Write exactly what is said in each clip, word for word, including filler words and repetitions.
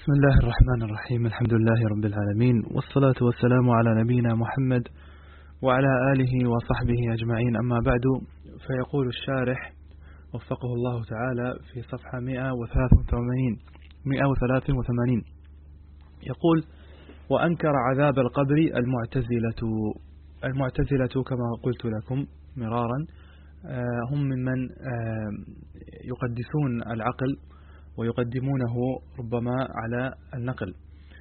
بسم الله الرحمن الرحيم. الحمد لله رب العالمين، والصلاة والسلام على نبينا محمد وعلى آله وصحبه أجمعين، أما بعد. فيقول الشارح وفقه الله تعالى في صفحة مئة وثلاثة وثمانين يقول: وأنكر عذاب القبر المعتزلة. المعتزلة كما قلت لكم مرارا هم ممن يقدسون العقل ويقدمونه ربما على النقل،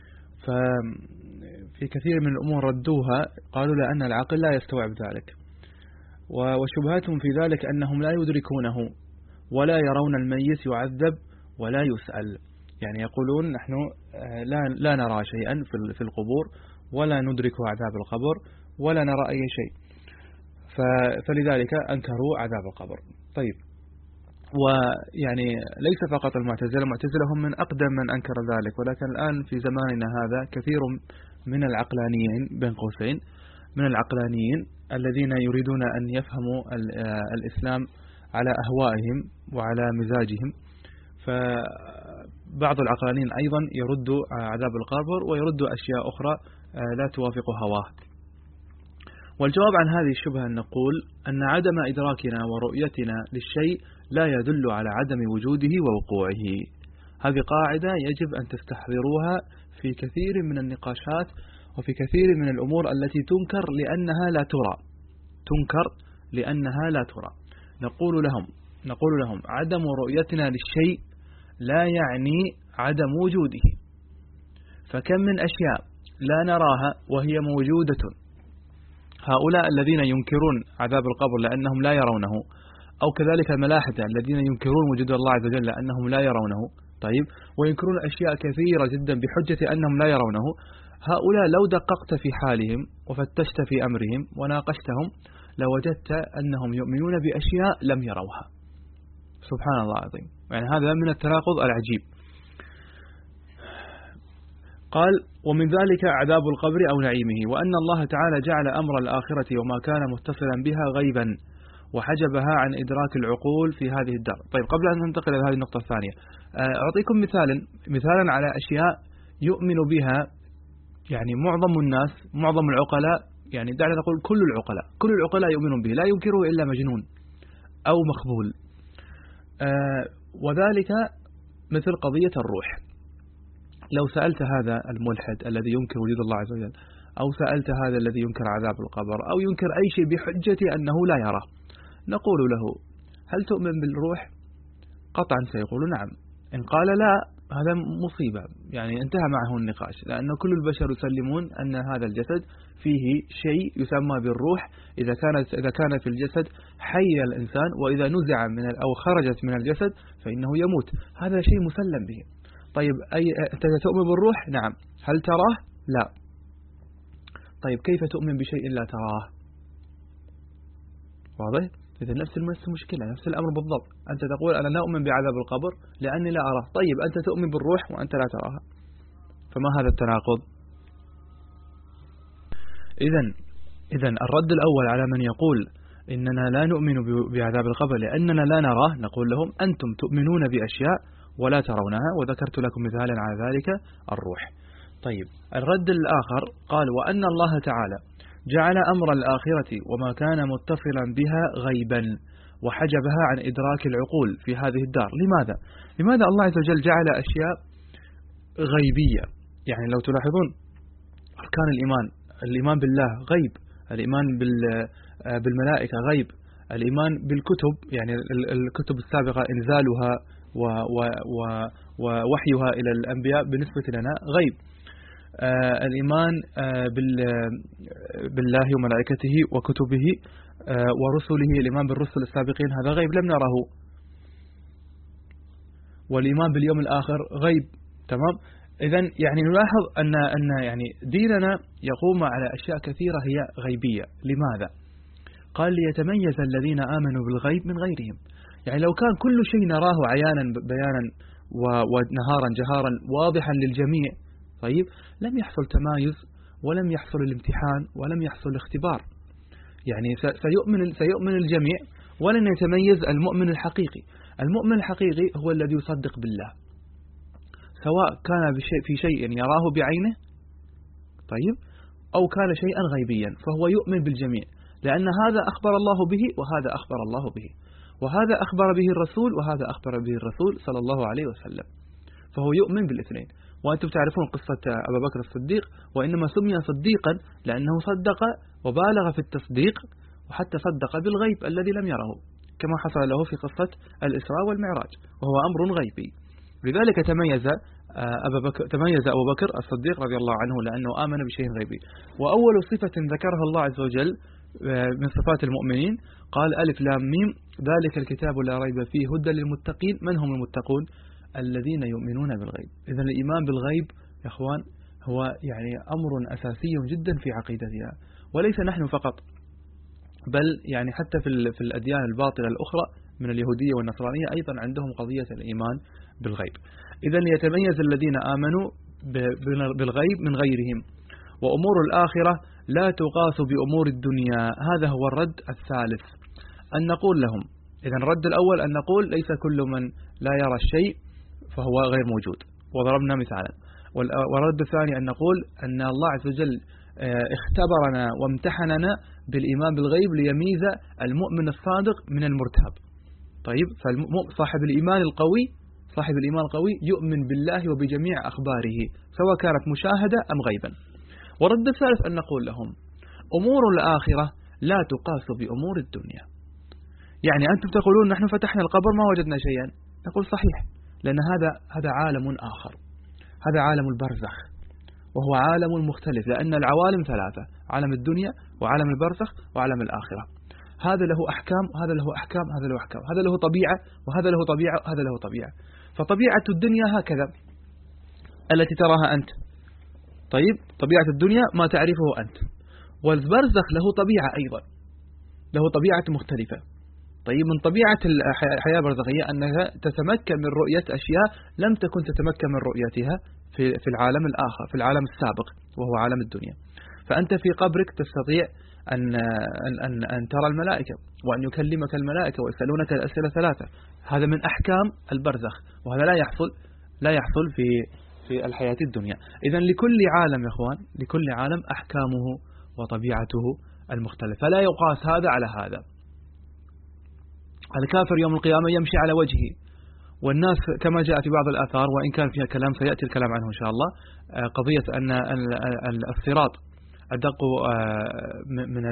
ففي كثير من الأمور ردوها، قالوا لأن العقل لا يستوعب ذلك، وشبهاتهم في ذلك أنهم لا يدركونه ولا يرون الميت يعذب ولا يسأل. يعني يقولون نحن لا, لا نرى شيئا في القبور ولا ندرك عذاب القبر ولا نرى أي شيء، فلذلك أنكروا عذاب القبر. طيب، ويعني ليس فقط المعتزلة، المعتزلة هم من أقدم من أنكر ذلك، ولكن الآن في زماننا هذا كثير من العقلانيين بين قوسين من العقلانيين الذين يريدون أن يفهموا الإسلام على أهوائهم وعلى مزاجهم، فبعض العقلانيين أيضا يرد عذاب القبر ويرد أشياء أخرى لا توافق هواه. والجواب عن هذه الشبهة أن نقول أن عدم إدراكنا ورؤيتنا للشيء لا يدل على عدم وجوده ووقوعه. هذه قاعدة يجب أن تستحضروها في كثير من النقاشات وفي كثير من الأمور التي تنكر لأنها لا ترى تنكر لأنها لا ترى نقول لهم نقول لهم عدم رؤيتنا للشيء لا يعني عدم وجوده، فكم من أشياء لا نراها وهي موجودة. هؤلاء الذين ينكرون عذاب القبر لأنهم لا يرونه، أو كذلك الملاحدة الذين ينكرون وجود الله عز وجل لأنهم لا يرونه، طيب، وينكرون أشياء كثيرة جدا بحجة أنهم لا يرونه. هؤلاء لو دققت في حالهم وفتشت في أمرهم وناقشتهم لوجدت أنهم يؤمنون بأشياء لم يروها. سبحان الله العظيم، يعني هذا من التناقض العجيب. قال: ومن ذلك عذاب القبر أو نعيمه، وأن الله تعالى جعل أمر الآخرة وما كان متصلا بها غيبا وحجبها عن إدراك العقول في هذه الدار. طيب، قبل أن ننتقل إلى هذه النقطة الثانية، أعطيكم مثالا مثالا على أشياء يؤمن بها يعني معظم الناس، معظم العقلاء، يعني دعنا نقول كل العقلاء كل العقلاء يؤمنون به، لا ينكره إلا مجنون أو مخبول. وذلك مثل قضية الروح. لو سألت هذا الملحد الذي ينكر وجود الله عز وجل، أو سألت هذا الذي ينكر عذاب القبر، أو ينكر أي شيء بحجة أنه لا يرى، نقول له: هل تؤمن بالروح؟ قطعا سيقول نعم. إن قال لا، هذا مصيبة، يعني انتهى معه النقاش، لأن كل البشر يسلمون أن هذا الجسد فيه شيء يسمى بالروح. إذا كانت إذا كان في الجسد حي الإنسان، وإذا نزع من أو خرجت من الجسد فإنه يموت، هذا شيء مسلم به. طيب، أي أنت تؤمن بالروح؟ نعم. هل تراه؟ لا. طيب، كيف تؤمن بشيء لا تراه؟ واضح؟ إذا نفس المشكلة، نفس الأمر بالضبط. أنت تقول أنا لا أؤمن بعذاب القبر لأني لا أراه، طيب أنت تؤمن بالروح وأنت لا تراها، فما هذا التناقض؟ إذن إذن الرد الأول على من يقول إننا لا نؤمن بعذاب القبر لأننا لا نراه، نقول لهم: أنتم تؤمنون بأشياء ولا ترونها، وذكرت لكم مثالا على ذلك الروح. طيب، الرد الآخر قال: وأن الله تعالى جعل أمر الآخرة وما كان متصلا بها غيبا وحجبها عن إدراك العقول في هذه الدار. لماذا؟ لماذا الله عز وجل جعل أشياء غيبية؟ يعني لو تلاحظون أركان الإيمان، الإيمان بالله غيب، الإيمان بالملائكة غيب، الإيمان بالكتب، يعني الكتب السابقة إنزالها ووحيها إلى الأنبياء بالنسبة لنا غيب. آه الإيمان آه بالله وملائكته وكتبه آه ورسله، الإيمان بالرسل السابقين هذا غيب لم نره. والإيمان باليوم الآخر غيب. تمام. إذن يعني نلاحظ أن أن يعني ديننا يقوم على أشياء كثيرة هي غيبية. لماذا؟ قال: ليتميز الذين آمنوا بالغيب من غيرهم. يعني لو كان كل شيء نراه عيانا بيانا ونهارا جهارا واضحا للجميع، طيب، لم يحصل تمايز ولم يحصل الامتحان ولم يحصل الاختبار. يعني سيؤمن سيؤمن الجميع ولن يتميز المؤمن الحقيقي. المؤمن الحقيقي هو الذي يصدق بالله، سواء كان بشيء في شيء يراه بعينه طيب أو كان شيئا غيبيا، فهو يؤمن بالجميع، لأن هذا أخبر الله به وهذا أخبر الله به، وهذا أخبر به الرسول وهذا أخبر به الرسول صلى الله عليه وسلم، فهو يؤمن بالاثنين. وأنتم تعرفون قصة أبا بكر الصديق، وإنما سمي صديقا لأنه صدق وبالغ في التصديق، وحتى صدق بالغيب الذي لم يره، كما حصل له في قصة الإسراء والمعراج، وهو أمر غيبي. لذلك تميز أبا بكر تميز أبو بكر الصديق رضي الله عنه لأنه آمن بشيء غيبي. وأول صفة ذكرها الله عز وجل من صفات المؤمنين قال ألف لام ميم ذلك الكتاب لا ريب فيه هدى للمتقين. من هم المتقون؟ الذين يؤمنون بالغيب. إذن الإيمان بالغيب يا إخوان هو يعني أمر أساسي جدا في عقيدتنا، وليس نحن فقط، بل يعني حتى في في الأديان الباطلة الأخرى من اليهودية والنصرانية أيضا عندهم قضية الإيمان بالغيب. إذن يتميز الذين آمنوا بالغيب من غيرهم. وأمور الآخرة لا تقاس بأمور الدنيا. هذا هو الرد الثالث، أن نقول لهم، إذن الرد الأول أن نقول ليس كل من لا يرى الشيء فهو غير موجود، وضربنا مثالا. والرد الثاني أن نقول أن الله عز وجل اختبرنا وامتحننا بالإيمان بالغيب ليميز المؤمن الصادق من المرتاب. طيب، فصاحب الإيمان القوي صاحب الإيمان القوي يؤمن بالله وبجميع أخباره سواء كانت مشاهدة أم غيبا. والرد الثالث أن نقول لهم أمور الآخرة لا تقاس بأمور الدنيا. يعني أنتم تقولون نحن فتحنا القبر ما وجدنا شيئا، نقول صحيح، لأن هذا هذا عالم آخر، هذا عالم البرزخ، وهو عالم مختلف، لأن العوالم ثلاثة: عالم الدنيا وعالم البرزخ وعالم الآخرة. هذا له أحكام وهذا له أحكام، هذا له أحكام، هذا له طبيعة وهذا له طبيعة وهذا له طبيعة. فطبيعة الدنيا هكذا التي تراها أنت، طيب طبيعة الدنيا ما تعرفه أنت. والبرزخ له طبيعة أيضا، له طبيعة مختلفة. طيب، من طبيعة الحياة البرزخية أنها تتمكن من رؤية أشياء لم تكن تتمكن من رؤيتها في في العالم الآخر، في العالم السابق وهو عالم الدنيا. فأنت في قبرك تستطيع أن أن أن, أن ترى الملائكة، وأن يكلمك الملائكة ويسألونك الأسئلة ثلاثة. هذا من أحكام البرزخ، وهذا لا يحصل لا يحصل في في الحياة الدنيا. إذن لكل عالم يا إخوان، لكل عالم أحكامه وطبيعته المختلفة، فلا يقاس هذا على هذا. الكافر يوم القيامة يمشي على وجهه، والناس كما جاء في بعض الآثار، وإن كان فيها كلام سيأتي الكلام عنه إن شاء الله، قضية أن الصراط أدق من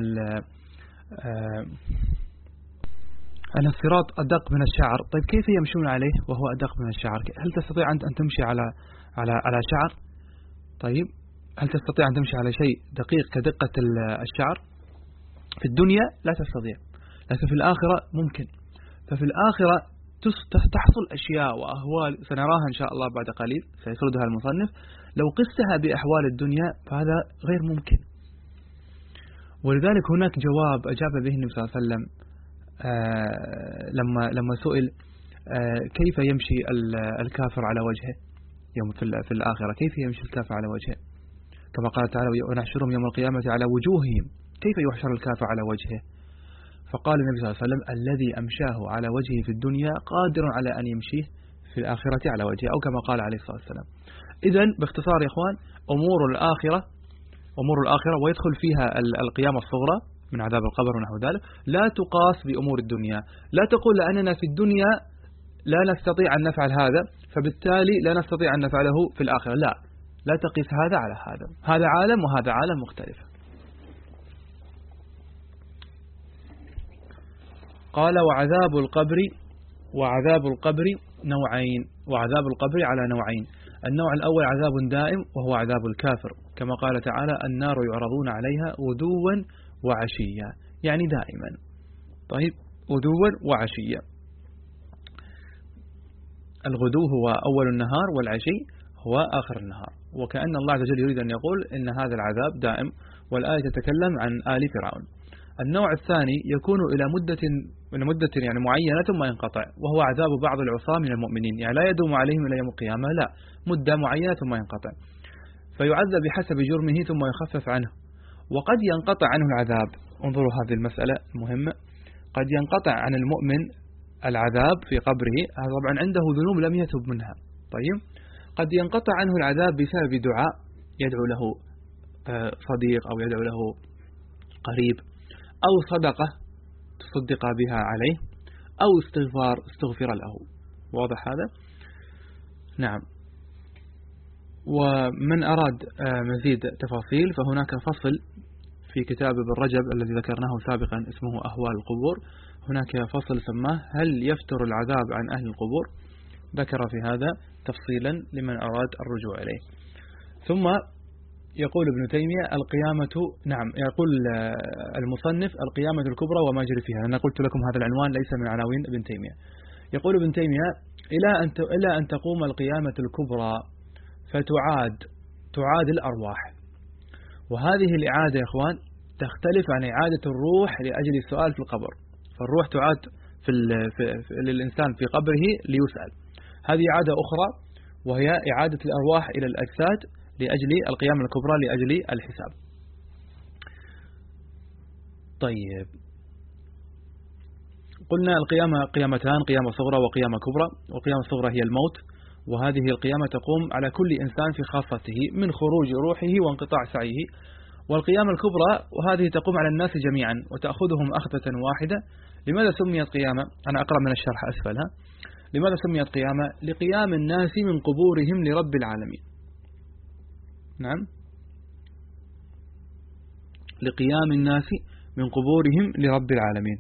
أن الصراط أدق من الشعر. طيب، كيف يمشون عليه وهو أدق من الشعر؟ هل تستطيع أن تمشي على على على شعر؟ طيب، هل تستطيع أن تمشي على شيء دقيق كدقة الشعر؟ في الدنيا لا تستطيع، لكن في الآخرة ممكن. ففي الآخرة تحصل أشياء وأهوال سنراها إن شاء الله بعد قليل، سيسردها المصنف. لو قستها بأحوال الدنيا فهذا غير ممكن. ولذلك هناك جواب أجاب به النبي صلى الله عليه وسلم آه لما لما سئل آه كيف يمشي الكافر على وجهه يوم في الآخرة، كيف يمشي الكافر على وجهه؟ كما قال تعالى: ونحشرهم يوم القيامة على وجوههم. كيف يحشر الكافر على وجهه؟ فقال النبي صلى الله عليه وسلم: الذي أمشاه على وجهه في الدنيا قادر على أن يمشيه في الآخرة على وجهه، أو كما قال عليه الصلاة والسلام. إذن باختصار يا إخوان، أمور الآخرة أمور الآخرة ويدخل فيها القيامة الصغرى من عذاب القبر ونحو ذلك، لا تقاس بأمور الدنيا. لا تقول لأننا في الدنيا لا نستطيع أن نفعل هذا فبالتالي لا نستطيع أن نفعله في الآخرة. لا لا تقيس هذا على هذا، هذا عالم وهذا عالم مختلف. قال: وعذاب القبر وعذاب القبر نوعين وعذاب القبر على نوعين. النوع الأول عذاب دائم وهو عذاب الكافر، كما قال تعالى: النار يعرضون عليها غدوا وعشيا، يعني دائما. طيب، غدوا وعشيا. الغدو هو أول النهار والعشي هو آخر النهار، وكأن الله عز وجل يريد أن يقول إن هذا العذاب دائم، والآية تتكلم عن آل فرعون. النوع الثاني يكون إلى مدة إلى مدة يعني معينة ثم ينقطع، وهو عذاب بعض العصاة من المؤمنين، يعني لا يدوم عليهم إلى يوم القيامة، لا، مدة معينة ثم ينقطع، فيعذب بحسب جرمه ثم يخفف عنه. وقد ينقطع عنه العذاب. انظروا هذه المسألة المهمة، قد ينقطع عن المؤمن العذاب في قبره، هذا طبعا عنده ذنوب لم يتب منها. طيب، قد ينقطع عنه العذاب بسبب دعاء يدعو له صديق أو يدعو له قريب، أو صدقة تصدق بها عليه، أو استغفار استغفر له. واضح هذا؟ نعم. ومن أراد مزيد تفاصيل فهناك فصل في كتاب ابن رجب الذي ذكرناه سابقا اسمه أهوال القبور، هناك فصل سماه هل يفتر العذاب عن أهل القبور، ذكر في هذا تفصيلا لمن أراد الرجوع إليه. ثم يقول ابن تيمية القيامة، نعم يقول المصنف القيامة الكبرى وما يجري فيها. أنا قلت لكم هذا العنوان ليس من عناوين ابن تيمية. يقول ابن تيمية إلى أن إلى أن تقوم القيامة الكبرى فتعاد تعاد الأرواح، وهذه الإعادة يا إخوان تختلف عن إعادة الروح لأجل السؤال في القبر. فالروح تعاد في, في, في للإنسان في قبره ليسأل، هذه إعادة أخرى وهي إعادة الأرواح إلى الأجساد لأجل القيامة الكبرى لأجل الحساب. طيب، قلنا القيامة قيامتان، قيامة صغرى وقيامة كبرى. والقيامة الصغرى هي الموت، وهذه القيامة تقوم على كل إنسان في خاصته من خروج روحه وانقطاع سعيه. والقيامة الكبرى وهذه تقوم على الناس جميعا وتأخذهم أخذة واحدة. لماذا سميت قيامة؟ أنا أقرأ من الشرح أسفلها. لماذا سميت قيامة؟ لقيام الناس من قبورهم لرب العالمين. نعم، لقيام الناس من قبورهم لرب العالمين.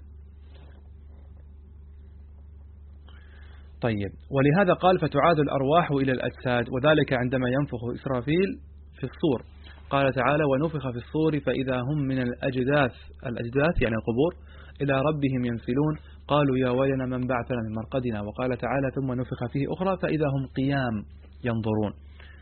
طيب، ولهذا قال فتعاد الأرواح إلى الأجساد، وذلك عندما ينفخ إسرافيل في الصور. قال تعالى ونفخ في الصور فإذا هم من الأجداث الأجداث يعني القبور إلى ربهم ينسلون قالوا يا ويلنا من بعثنا من مرقدنا. وقال تعالى ثم نفخ فيه أخرى فإذا هم قيام ينظرون.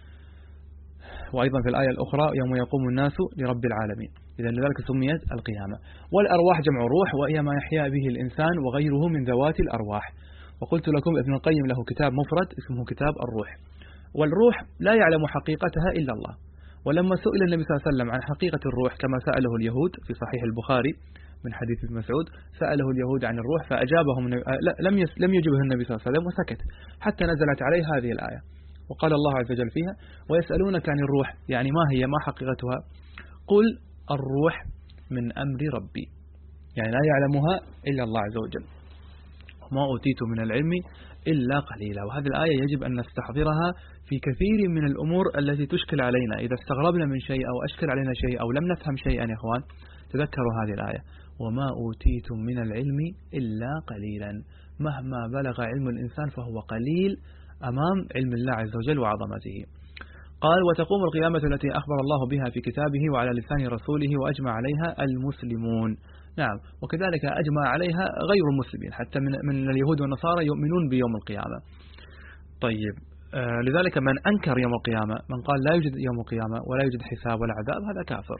وأيضا في الآية الأخرى يوم يقوم الناس لرب العالمين. إذن لذلك سميت القيامة. والأرواح جمع روح، وهي ما يحيا به الإنسان وغيره من ذوات الأرواح. وقلت لكم ابن القيم له كتاب مفرد اسمه كتاب الروح. والروح لا يعلم حقيقتها إلا الله. ولما سئل النبي صلى الله عليه وسلم عن حقيقة الروح كما سأله اليهود في صحيح البخاري من حديث ابن مسعود، سأله اليهود عن الروح فأجابهم لم لم يجبه النبي صلى الله عليه وسلم وسكت حتى نزلت عليه هذه الآية. وقال الله عز وجل فيها ويسألونك عن الروح، يعني ما هي، ما حقيقتها؟ قل الروح من أمر ربي، يعني لا يعلمها إلا الله عز وجل. ما أوتيت من العلم إلا قليلا. وهذه الآية يجب أن نستحضرها في كثير من الأمور التي تشكل علينا. إذا استغربنا من شيء أو أشكل علينا شيء أو لم نفهم شيئا يا إخوان تذكروا هذه الآية وما أوتيتم من العلم إلا قليلا. مهما بلغ علم الإنسان فهو قليل أمام علم الله عز وجل وعظمته. قال وتقوم القيامة التي أخبر الله بها في كتابه وعلى لسان رسوله وأجمع عليها المسلمون. نعم، وكذلك أجمع عليها غير المسلمين حتى من, من اليهود والنصارى يؤمنون بيوم القيامة. طيب، آه لذلك من أنكر يوم القيامة، من قال لا يوجد يوم القيامة ولا يوجد حساب ولا عذاب، هذا كافر.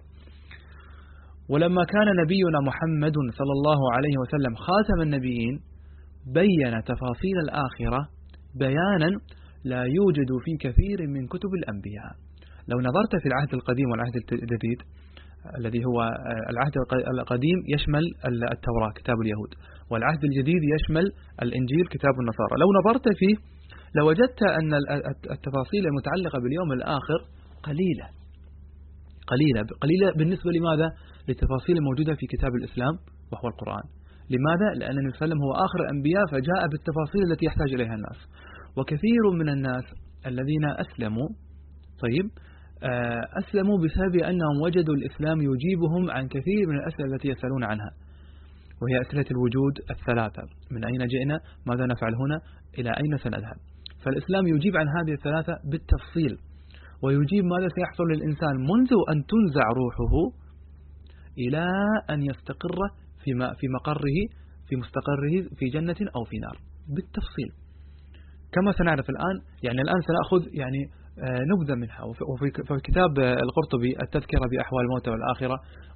ولما كان نبينا محمد صلى الله عليه وسلم خاتم النبيين بين تفاصيل الآخرة بيانا لا يوجد في كثير من كتب الأنبياء. لو نظرت في العهد القديم والعهد الجديد الذي هو العهد القديم يشمل التوراة كتاب اليهود، والعهد الجديد يشمل الإنجيل كتاب النصارى، لو نظرت فيه لوجدت أن التفاصيل المتعلقة باليوم الآخر قليلة قليلة قليلة بالنسبة لماذا؟ للتفاصيل الموجودة في كتاب الإسلام وهو القرآن. لماذا؟ لأن النبي صلى الله عليه وسلم هو آخر الأنبياء فجاء بالتفاصيل التي يحتاج إليها الناس. وكثير من الناس الذين أسلموا طيب أسلموا بسبب أنهم وجدوا الإسلام يجيبهم عن كثير من الأسئلة التي يسألون عنها، وهي أسئلة الوجود الثلاثة: من أين جئنا؟ ماذا نفعل هنا؟ إلى أين سنذهب؟ فالإسلام يجيب عن هذه الثلاثة بالتفصيل، ويجيب ماذا سيحصل للإنسان منذ أن تنزع روحه إلى أن يستقر في في مقره في مستقره في جنة أو في نار بالتفصيل كما سنعرف الآن. يعني الآن سنأخذ يعني نبذة منها. وفي كتاب القرطبي التذكرة بأحوال الموتى والآخرة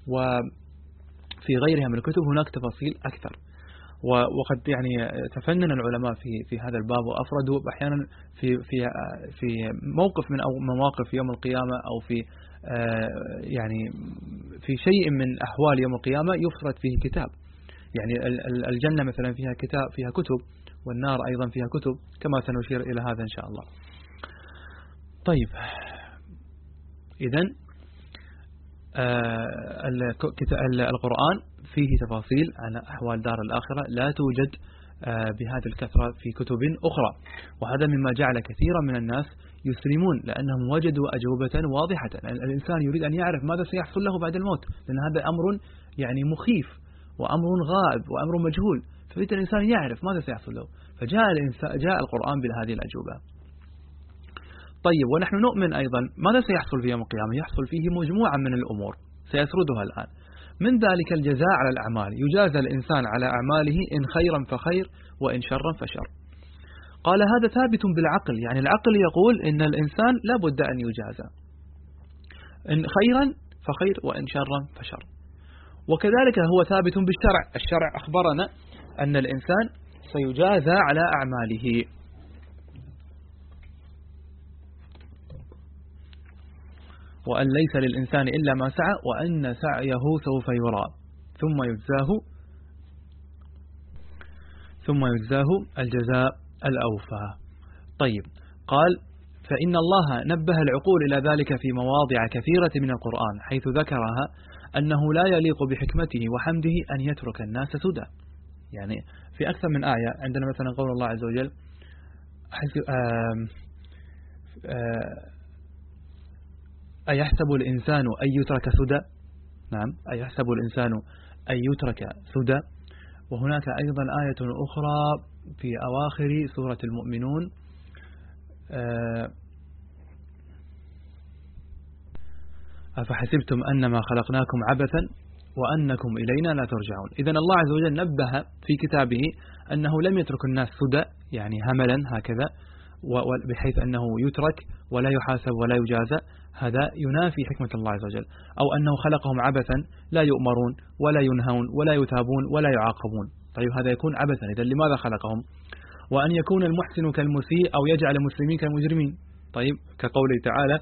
وفي غيرها من الكتب هناك تفاصيل أكثر. وقد يعني تفنن العلماء في في هذا الباب وأفردوا أحيانا في في في موقف من أو مواقف يوم القيامة أو في يعني في شيء من أحوال يوم القيامة يفرد فيه كتاب. يعني الجنة مثلا فيها كتاب فيها كتب، والنار أيضا فيها كتب، كما سنشير إلى هذا إن شاء الله. طيب إذن القرآن فيه تفاصيل عن أحوال دار الآخرة لا توجد بهذه الكثرة في كتب أخرى، وهذا مما جعل كثيرا من الناس يسلمون لأنهم وجدوا أجوبة واضحة. الإنسان يريد أن يعرف ماذا سيحصل له بعد الموت، لأن هذا أمر يعني مخيف وأمر غائب وأمر مجهول، فيريد الإنسان يعرف ماذا سيحصل له، فجاء الإنسان جاء القرآن بهذه الأجوبة. طيب ونحن نؤمن أيضا ماذا سيحصل في يوم القيامة؟ يحصل فيه مجموعة من الأمور سيسردها الآن، من ذلك الجزاء على الأعمال، يجازى الإنسان على أعماله إن خيرا فخير وإن شرا فشر. قال هذا ثابت بالعقل، يعني العقل يقول إن الإنسان لا بد أن يجازى إن خيرا فخير وإن شرا فشر، وكذلك هو ثابت بالشرع، الشرع أخبرنا أن الإنسان سيجازى على أعماله. وأن ليس للإنسان إلا ما سعى وأن سعيه سوف يرى ثم يجزاه ثم يجزاه الجزاء الأوفى. طيب قال فإن الله نبه العقول إلى ذلك في مواضع كثيرة من القرآن، حيث ذكرها أنه لا يليق بحكمته وحمده أن يترك الناس سدى. يعني في أكثر من آية عندنا مثلا قول الله عز وجل أيحسب الإنسان أن يترك سدى، نعم أيحسب الإنسان أن يترك سدى. وهناك أيضا آية أخرى في أواخر سورة المؤمنون أفحسبتم أنما خلقناكم عبثا وأنكم إلينا لا ترجعون. إذن الله عز وجل نبه في كتابه أنه لم يترك الناس سدى، يعني هملا هكذا، بحيث أنه يترك ولا يحاسب ولا يجازى، هذا ينافي حكمة الله عز وجل. أو أنه خلقهم عبثا لا يؤمرون ولا ينهون ولا يتابون ولا يعاقبون، طيب هذا يكون عبثا، إذن لماذا خلقهم؟ وأن يكون المحسن كالمسيء أو يجعل المسلمين كالمجرمين، طيب كقوله تعالى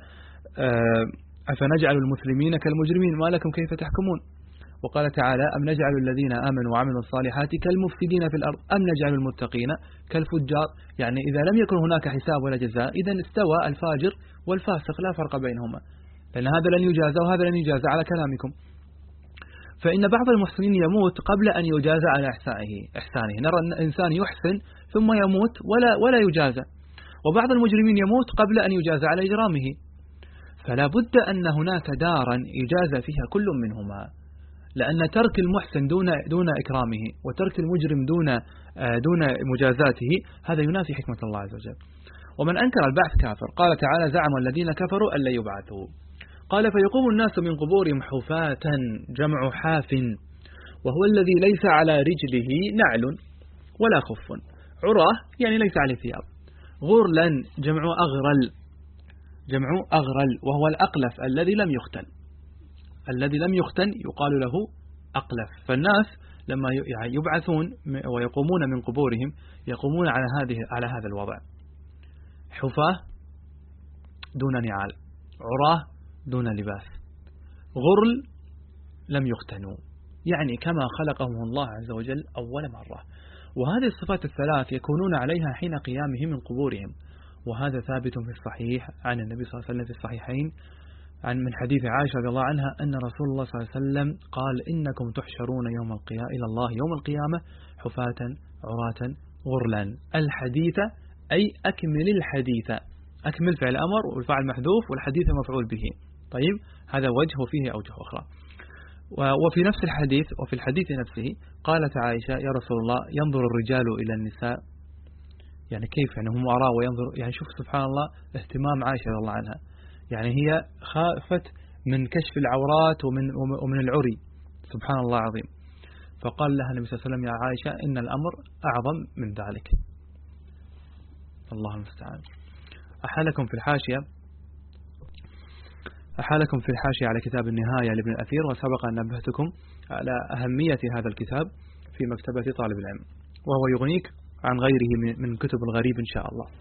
أفنجعل المسلمين كالمجرمين ما لكم كيف تحكمون. وقال تعالى أم نجعل الذين آمنوا وعملوا الصالحات كالمفسدين في الأرض أم نجعل المتقين كالفجار. يعني إذا لم يكن هناك حساب ولا جزاء إذن استوى الفاجر والفاسق لا فرق بينهما، لأن هذا لن يجازى وهذا لن يجازى على كلامكم. فإن بعض المحسنين يموت قبل أن يجازى على إحسانه، نرى أن الإنسان يحسن ثم يموت ولا ولا يجازى، وبعض المجرمين يموت قبل أن يجازى على إجرامه، فلا بد أن هناك دارا يجازى فيها كل منهما، لأن ترك المحسن دون دون إكرامه وترك المجرم دون دون مجازاته هذا ينافي حكمة الله عز وجل. ومن أنكر البعث كافر. قال تعالى زعم الذين كفروا أن لا يبعثوا. قال فيقوم الناس من قبورهم حفاة، جمع حاف، وهو الذي ليس على رجله نعل ولا خف، عراه يعني ليس عليه ثياب، غرلا جمع أغرل، جمع أغرل وهو الأقلف الذي لم يختن، الذي لم يختن يقال له أقلف. فالناس لما يبعثون ويقومون من قبورهم يقومون على هذه على هذا الوضع، حفاة دون نعال، عراه دون لباس، غرل لم يختنوا، يعني كما خلقهم الله عز وجل أول مرة. وهذه الصفات الثلاث يكونون عليها حين قيامهم من قبورهم، وهذا ثابت في الصحيح عن النبي صلى الله عليه وسلم في الصحيحين عن من حديث عائشة رضي الله عنها أن رسول الله صلى الله عليه وسلم قال إنكم تحشرون يوم القيامة إلى الله يوم القيامة حفاة عراة غرلا. الحديث أي أكمل الحديث، أكمل فعل أمر والفعل محذوف والحديث مفعول به. طيب هذا وجه وفيه أوجه أخرى. وفي نفس الحديث وفي الحديث نفسه قالت عائشة يا رسول الله ينظر الرجال إلى النساء، يعني كيف يعني هم وراء وينظر، يعني شوف سبحان الله اهتمام عائشة رضي الله عنها، يعني هي خافت من كشف العورات ومن ومن العري، سبحان الله العظيم. فقال لها النبي صلى الله عليه وسلم يا عائشة إن الأمر أعظم من ذلك. الله المستعان. أحالكم في الحاشية أحالكم في الحاشية على كتاب النهاية لابن الأثير، وسبق أن نبهتكم على أهمية هذا الكتاب في مكتبة طالب العلم، وهو يغنيك عن غيره من كتب الغريب إن شاء الله.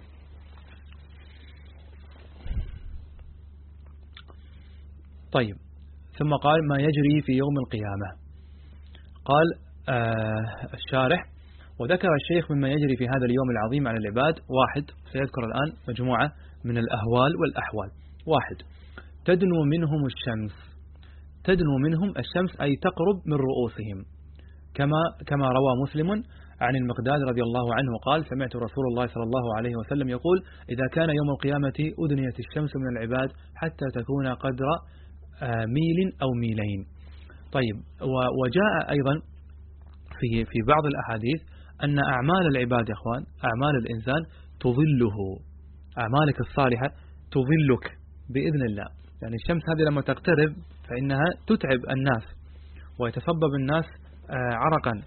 طيب ثم قال ما يجري في يوم القيامة. قال آه الشارح وذكر الشيخ مما يجري في هذا اليوم العظيم على العباد. واحد، سيذكر الآن مجموعة من الأهوال والأحوال. واحد، تدنو منهم الشمس. تدنو منهم الشمس أي تقرب من رؤوسهم، كما كما روى مسلم عن المقداد رضي الله عنه قال: سمعت رسول الله صلى الله عليه وسلم يقول: إذا كان يوم القيامة أدنيت الشمس من العباد حتى تكون قدر ميل أو ميلين. طيب، وجاء أيضا في في بعض الأحاديث أن أعمال العباد يا أخوان، أعمال الإنسان تظله، أعمالك الصالحة تظلك بإذن الله. يعني الشمس هذه لما تقترب فإنها تتعب الناس ويتسبب الناس عرقا،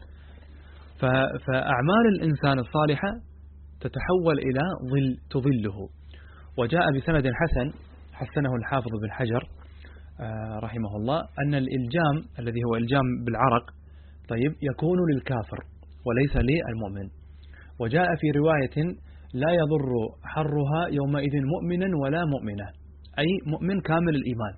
فأعمال الإنسان الصالحة تتحول إلى ظل تظله. وجاء بسند حسن حسنه الحافظ بن حجر رحمه الله أن الإلجام الذي هو إلجام بالعرق طيب يكون للكافر وليس للمؤمن. وجاء في رواية: لا يضر حرها يومئذ مؤمنا ولا مؤمنة، أي مؤمن كامل الإيمان.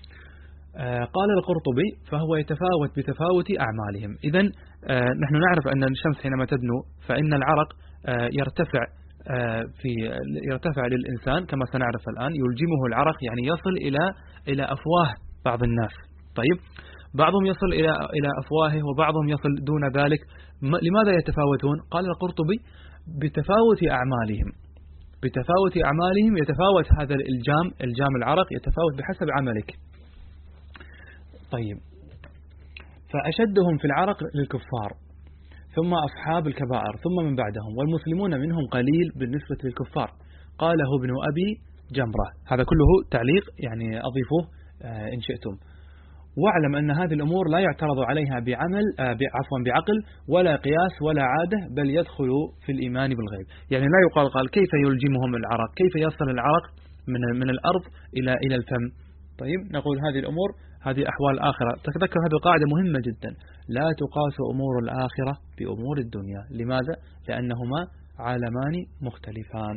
قال القرطبي: فهو يتفاوت بتفاوت أعمالهم. إذن نحن نعرف أن الشمس حينما تدنو فإن العرق يرتفع في يرتفع للإنسان كما سنعرف الآن، يلجمه العرق، يعني يصل إلى إلى أفواه بعض الناس. طيب، بعضهم يصل إلى إلى أفواهه وبعضهم يصل دون ذلك. لماذا يتفاوتون؟ قال القرطبي: بتفاوت أعمالهم. بتفاوت أعمالهم يتفاوت هذا الإلجام، إلجام العرق يتفاوت بحسب عملك. طيب، فأشدهم في العرق للكفار، ثم أصحاب الكبائر، ثم من بعدهم، والمسلمون منهم قليل بالنسبة للكفار. قاله ابن أبي جمرة. هذا كله تعليق يعني أضيفه إن شئتم. واعلم أن هذه الأمور لا يعترض عليها بعمل عفوا بعقل ولا قياس ولا عادة، بل يدخل في الإيمان بالغيب. يعني لا يقال قال كيف يلجمهم العرق، كيف يصل العرق من من الأرض إلى إلى الفم. طيب، نقول هذه الأمور هذه أحوال الآخرة. تذكر هذه القاعدة مهمة جدا: لا تقاس أمور الآخرة بأمور الدنيا. لماذا؟ لأنهما عالمان مختلفان.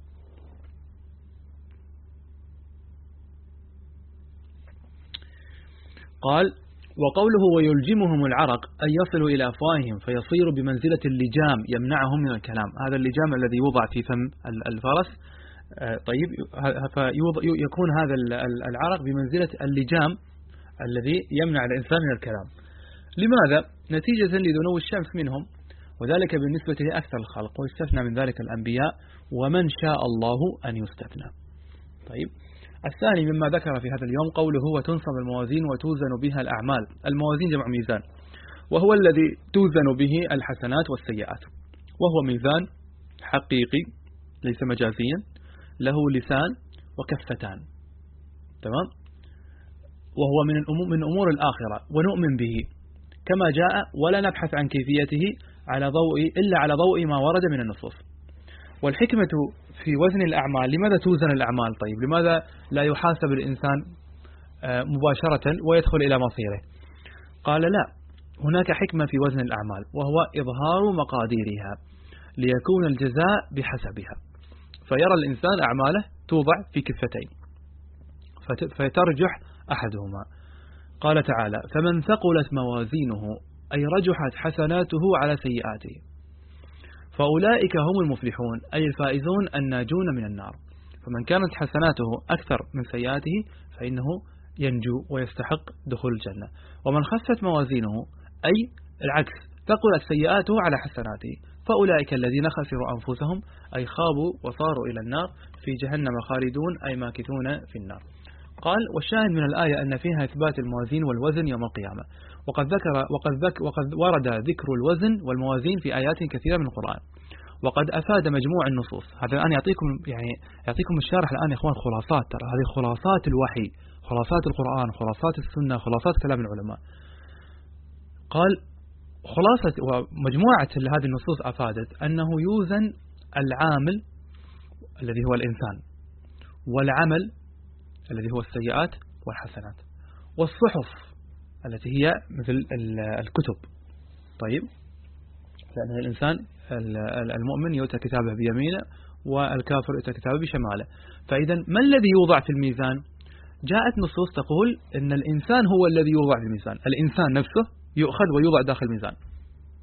قال: وقوله ويلجمهم العرق أي يصل إلى أفواههم فيصير بمنزلة اللجام يمنعهم من الكلام. هذا اللجام الذي يوضع في فم الفرس. طيب، فيكون هذا العرق بمنزلة اللجام الذي يمنع الإنسان من الكلام. لماذا؟ نتيجة لدنو الشمس منهم، وذلك بالنسبة لأكثر الخلق، ويستثنى من ذلك الأنبياء ومن شاء الله أن يستثنى. طيب، الثاني مما ذكر في هذا اليوم قوله: وتنصب الموازين وتوزن بها الأعمال. الموازين جمع ميزان، وهو الذي توزن به الحسنات والسيئات، وهو ميزان حقيقي ليس مجازيا، له لسان وكفتان. تمام؟ وهو من الأمور من أمور الآخرة، ونؤمن به كما جاء، ولا نبحث عن كيفيته على ضوء إلا على ضوء ما ورد من النصوص. والحكمة في وزن الأعمال، لماذا توزن الأعمال؟ طيب، لماذا لا يحاسب الإنسان مباشرة ويدخل إلى مصيره؟ قال: لا، هناك حكمة في وزن الأعمال، وهو إظهار مقاديرها ليكون الجزاء بحسبها. فيرى الإنسان أعماله توضع في كفتين فيترجح أحدهما. قال تعالى: فمن ثقلت موازينه أي رجحت حسناته على سيئاته فأولئك هم المفلحون، أي الفائزون الناجون من النار. فمن كانت حسناته أكثر من سيئاته فإنه ينجو ويستحق دخول الجنة. ومن خفت موازينه أي العكس، ثقلت سيئاته على حسناته فأولئك الذين خسروا أنفسهم أي خابوا وصاروا إلى النار، في جهنم خالدون أي ماكثون في النار. قال: والشاهد من الآية أن فيها إثبات الموازين والوزن يوم القيامة، وقد ذكر وقد ذك وقد ورد ذكر الوزن والموازين في آيات كثيرة من القرآن، وقد أفاد مجموع النصوص. هذا الآن يعطيكم يعني يعطيكم الشارح الآن يا إخوان خلاصات، ترى هذه خلاصات الوحي، خلاصات القرآن، خلاصات السنة، خلاصات كلام العلماء. قال: خلاصة ومجموعة هذه النصوص أفادت أنه يوزن العامل الذي هو الإنسان، والعمل الذي هو السيئات والحسنات، والصحف التي هي مثل الكتب. طيب، لأن الإنسان المؤمن يؤتى كتابه بيمينه والكافر يؤتى كتابه بشماله. فإذا ما الذي يوضع في الميزان؟ جاءت نصوص تقول إن الإنسان هو الذي يوضع في الميزان، الإنسان نفسه يؤخذ ويوضع داخل الميزان.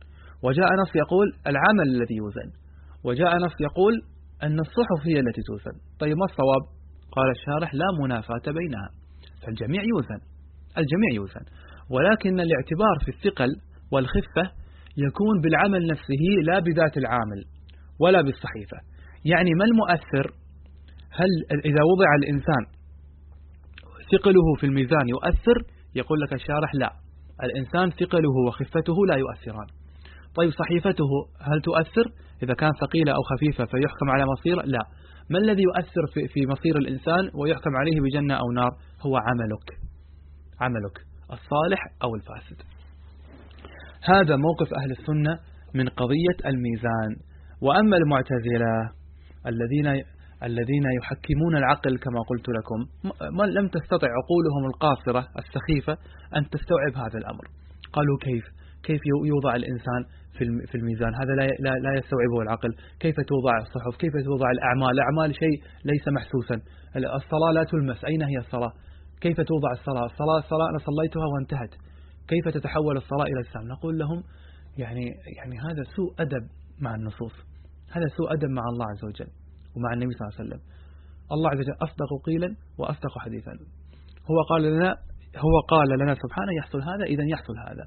وجاء نص يقول العمل الذي يوزن، وجاء نص يقول أن الصحف هي التي توزن. طيب ما الصواب؟ قال الشارح لا منافاة بينها، فالجميع يوزن، الجميع يوزن، ولكن الاعتبار في الثقل والخفة يكون بالعمل نفسه لا بذات العامل ولا بالصحيفة. يعني ما المؤثر؟ هل إذا وضع الإنسان ثقله في الميزان يؤثر؟ يقول لك الشارح لا، الإنسان ثقله وخفته لا يؤثران. طيب صحيفته هل تؤثر؟ إذا كان ثقيلة أو خفيفة فيحكم على مصير؟ لا. ما الذي يؤثر في, في مصير الإنسان ويحكم عليه بجنة أو نار؟ هو عملك، عملك الصالح أو الفاسد. هذا موقف أهل السنة من قضية الميزان. وأما المعتزلة الذين الذين يحكمون العقل كما قلت لكم، ما لم تستطع عقولهم القاصرة السخيفة أن تستوعب هذا الأمر. قالوا كيف كيف يوضع الإنسان في الميزان؟ هذا لا لا يستوعبه العقل. كيف توضع الصحف؟ كيف توضع الأعمال؟ الأعمال شيء ليس محسوسا. الصلاة لا تلمس، أين هي الصلاة؟ كيف توضع الصلاة؟ الصلاة الصلاة أنا صليتها وانتهت، كيف تتحول الصلاة إلى السلام؟ نقول لهم يعني يعني هذا سوء أدب مع النصوص، هذا سوء أدب مع الله عز وجل ومع النبي صلى الله عليه وسلم. الله عز وجل أصدق قيلا وأصدق حديثا. هو قال لنا هو قال لنا سبحانه يحصل هذا، إذا يحصل هذا،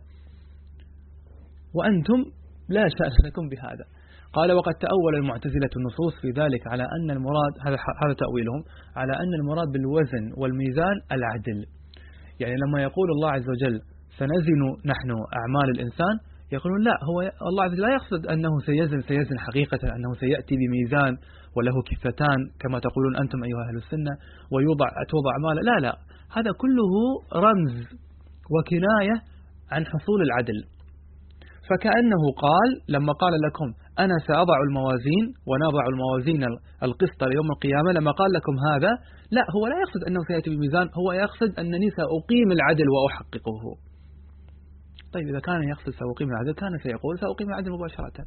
وأنتم لا شأن لكم بهذا. قال وقد تأول المعتزلة النصوص في ذلك على أن المراد، هذا هذا تأويلهم، على أن المراد بالوزن والميزان العدل. يعني لما يقول الله عز وجل سنزن نحن أعمال الإنسان، يقولون لا، هو الله عز وجل لا يقصد أنه سيزن سيزن حقيقة، أنه سيأتي بميزان وله كفتان كما تقولون أنتم أيها أهل السنة ويوضع توضع أعمال. لا لا، هذا كله رمز وكناية عن حصول العدل. فكأنه قال لما قال لكم أنا سأضع الموازين ونضع الموازين القسط ليوم القيامة، لما قال لكم هذا لا، هو لا يقصد أنه سيأتي بميزان، هو يقصد أنني سأقيم العدل وأحققه. طيب إذا كان يقصد سأقيم العدل كان سيقول سأقيم العدل مباشرة.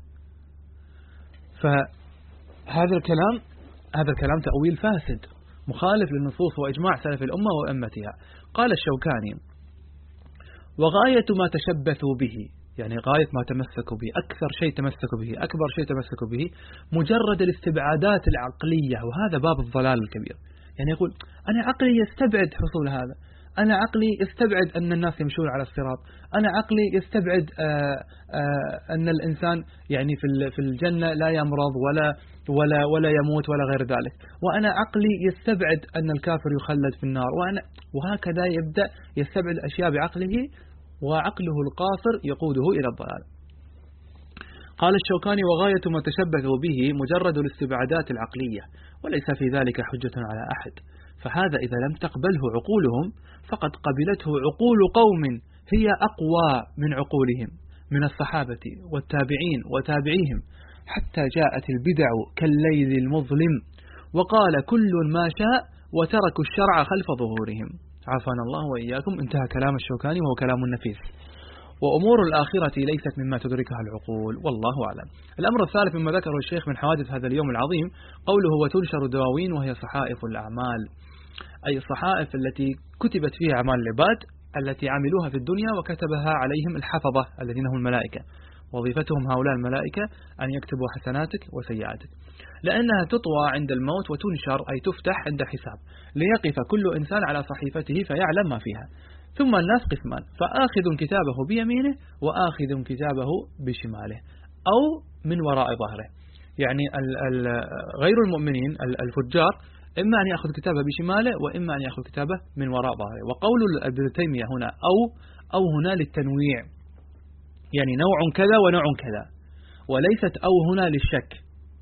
فهذا الكلام هذا الكلام تأويل فاسد مخالف للنصوص وإجماع سلف الأمة وأمتها. قال الشوكاني وغاية ما تشبثوا به، يعني غاية ما تمسكوا به، أكثر شيء تمسكوا به، أكبر شيء تمسكوا به مجرد الاستبعادات العقلية، وهذا باب الضلال الكبير. يعني يقول أنا عقلي يستبعد حصول هذا، أنا عقلي يستبعد أن الناس يمشون على الصراط، أنا عقلي يستبعد آآ آآ أن الإنسان يعني في في الجنة لا يمرض ولا ولا ولا يموت ولا غير ذلك، وأنا عقلي يستبعد أن الكافر يخلد في النار، وأنا وهكذا يبدأ يستبعد أشياء بعقله، وعقله القاصر يقوده إلى الضلال. قال الشوكاني وغاية ما تشبثوا به مجرد الاستبعادات العقلية، وليس في ذلك حجة على أحد، فهذا إذا لم تقبله عقولهم فقد قبلته عقول قوم هي أقوى من عقولهم من الصحابة والتابعين وتابعيهم، حتى جاءت البدع كالليل المظلم وقال كل ما شاء وتركوا الشرع خلف ظهورهم. عافانا الله وإياكم. انتهى كلام الشوكاني وهو كلام نفيس. وأمور الآخرة ليست مما تدركها العقول، والله أعلم. الأمر الثالث مما ذكره الشيخ من حوادث هذا اليوم العظيم قوله وتنشر دواوين، وهي صحائف الأعمال، أي الصحائف التي كتبت فيها أعمال العباد التي عملوها في الدنيا وكتبها عليهم الحفظة الذين هم الملائكة، وظيفتهم هؤلاء الملائكة أن يكتبوا حسناتك وسيئاتك، لأنها تطوى عند الموت وتنشر أي تفتح عند حساب، ليقف كل إنسان على صحيفته فيعلم ما فيها. ثم الناس قسمان، فآخذ كتابه بيمينه وآخذ كتابه بشماله أو من وراء ظهره. يعني غير المؤمنين الفجار إما أن يأخذ كتابه بشماله وإما أن يأخذ كتابه من وراء ظهره. وقول ابن تيمية هنا أو أو هنا للتنويع، يعني نوع كذا ونوع كذا، وليست أو هنا للشك،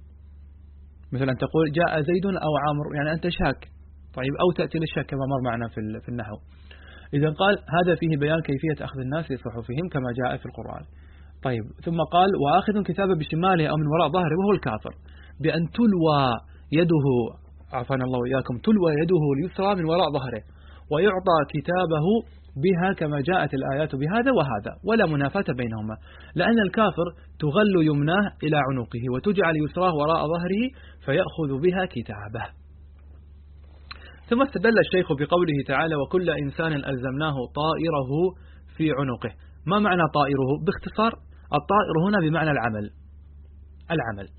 مثلا تقول جاء زيد أو عمرو، يعني أنت شاك، طيب أو تأتي للشك كما مر معنا في في النحو. إذا قال هذا فيه بيان كيفية أخذ الناس لصحفهم كما جاء في القرآن. طيب ثم قال وآخذ كتابه بشماله أو من وراء ظهره، وهو الكافر، بأن تلوى يده، عافانا الله وإياكم، تلوى يده اليسرى من وراء ظهره ويعطى كتابه بها كما جاءت الآيات بهذا وهذا، ولا منافاة بينهما، لأن الكافر تغل يمناه إلى عنقه وتجعل يسراه وراء ظهره فيأخذ بها كتابه. ثم استدل الشيخ بقوله تعالى وكل إنسان ألزمناه طائره في عنقه. ما معنى طائره؟ باختصار الطائر هنا بمعنى العمل، العمل،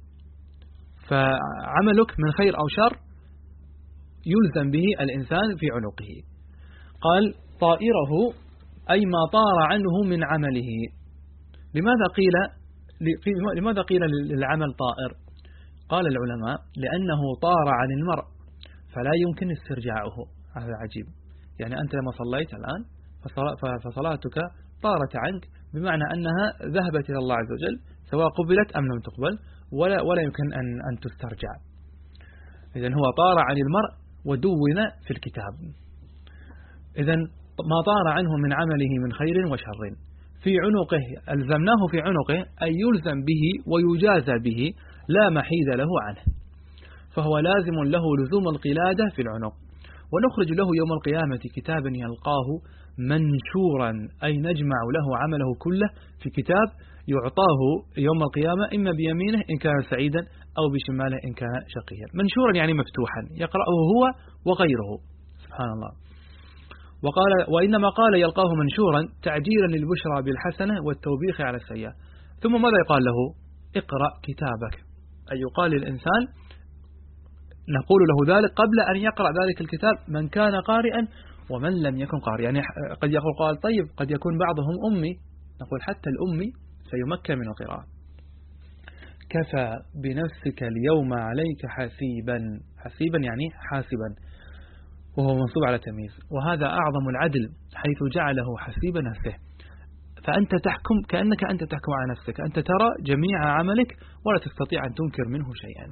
فعملك من خير أو شر يلزم به الإنسان في عنقه. قال طائره أي ما طار عنه من عمله. لماذا قيل لماذا قيل للعمل طائر؟ قال العلماء لأنه طار عن المرء فلا يمكن استرجاعه. هذا عجيب، يعني أنت لما صليت الآن فصلاتك طارت عنك، بمعنى أنها ذهبت إلى الله عز وجل سواء قبلت أم لم تقبل، ولا ولا يمكن أن أن تسترجع. إذن هو طار عن المرء ودون في الكتاب. إذن ما طار عنه من عمله من خير وشر في عنقه ألزمناه في عنقه أي يلزم به ويجازى به لا محيد له عنه، فهو لازم له لزوم القلادة في العنق. ونخرج له يوم القيامة كتابا يلقاه منشورا أي نجمع له عمله كله في كتاب يعطاه يوم القيامة إما بيمينه إن كان سعيدا أو بشماله إن كان شقيا. منشورا يعني مفتوحا يقرأه هو وغيره، سبحان الله. وقال وإنما قال يلقاه منشورا تعجيلا للبشرى بالحسنة والتوبيخ على السيئة. ثم ماذا يقال له؟ اقرأ كتابك، أي يقال للإنسان نقول له ذلك قبل أن يقرأ ذلك الكتاب من كان قارئا ومن لم يكن قارئا. يعني قد يقول قال طيب قد يكون بعضهم أمي، نقول حتى الأمي سيمكن من القراءة. كفى بنفسك اليوم عليك حسيبا، حسيبا يعني حاسبا، وهو منصوب على تمييز، وهذا أعظم العدل حيث جعله حسيب نفسه. فأنت تحكم كأنك أنت تحكم على نفسك، أنت ترى جميع عملك ولا تستطيع أن تنكر منه شيئا.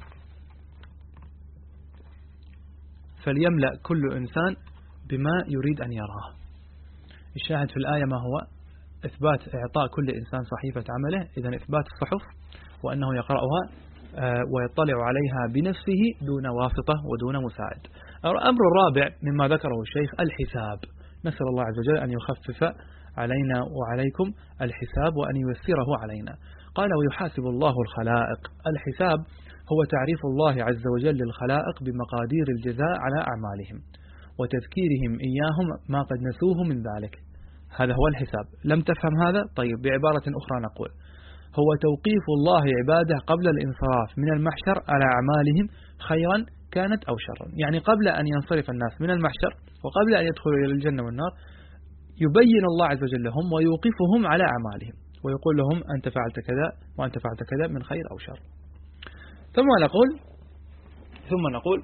فليملأ كل إنسان بما يريد أن يراه. الشاهد في الآية ما هو؟ إثبات إعطاء كل إنسان صحيفة عمله، إذن إثبات الصحف وأنه يقرأها ويطلع عليها بنفسه دون واسطة ودون مساعد. الأمر الرابع مما ذكره الشيخ الحساب. نسأل الله عز وجل أن يخفف علينا وعليكم الحساب وأن ييسره علينا. قال ويحاسب الله الخلائق. الحساب هو تعريف الله عز وجل للخلائق بمقادير الجزاء على أعمالهم وتذكيرهم إياهم ما قد نسوه من ذلك. هذا هو الحساب. لم تفهم هذا؟ طيب بعبارة أخرى نقول هو توقيف الله عباده قبل الانصراف من المحشر على أعمالهم خيرا كانت أو شرا. يعني قبل أن ينصرف الناس من المحشر وقبل أن يدخلوا إلى الجنة والنار يبين الله عز وجل لهم ويوقفهم على أعمالهم ويقول لهم أنت فعلت كذا وأنت فعلت كذا من خير أو شر. ثم نقول ثم نقول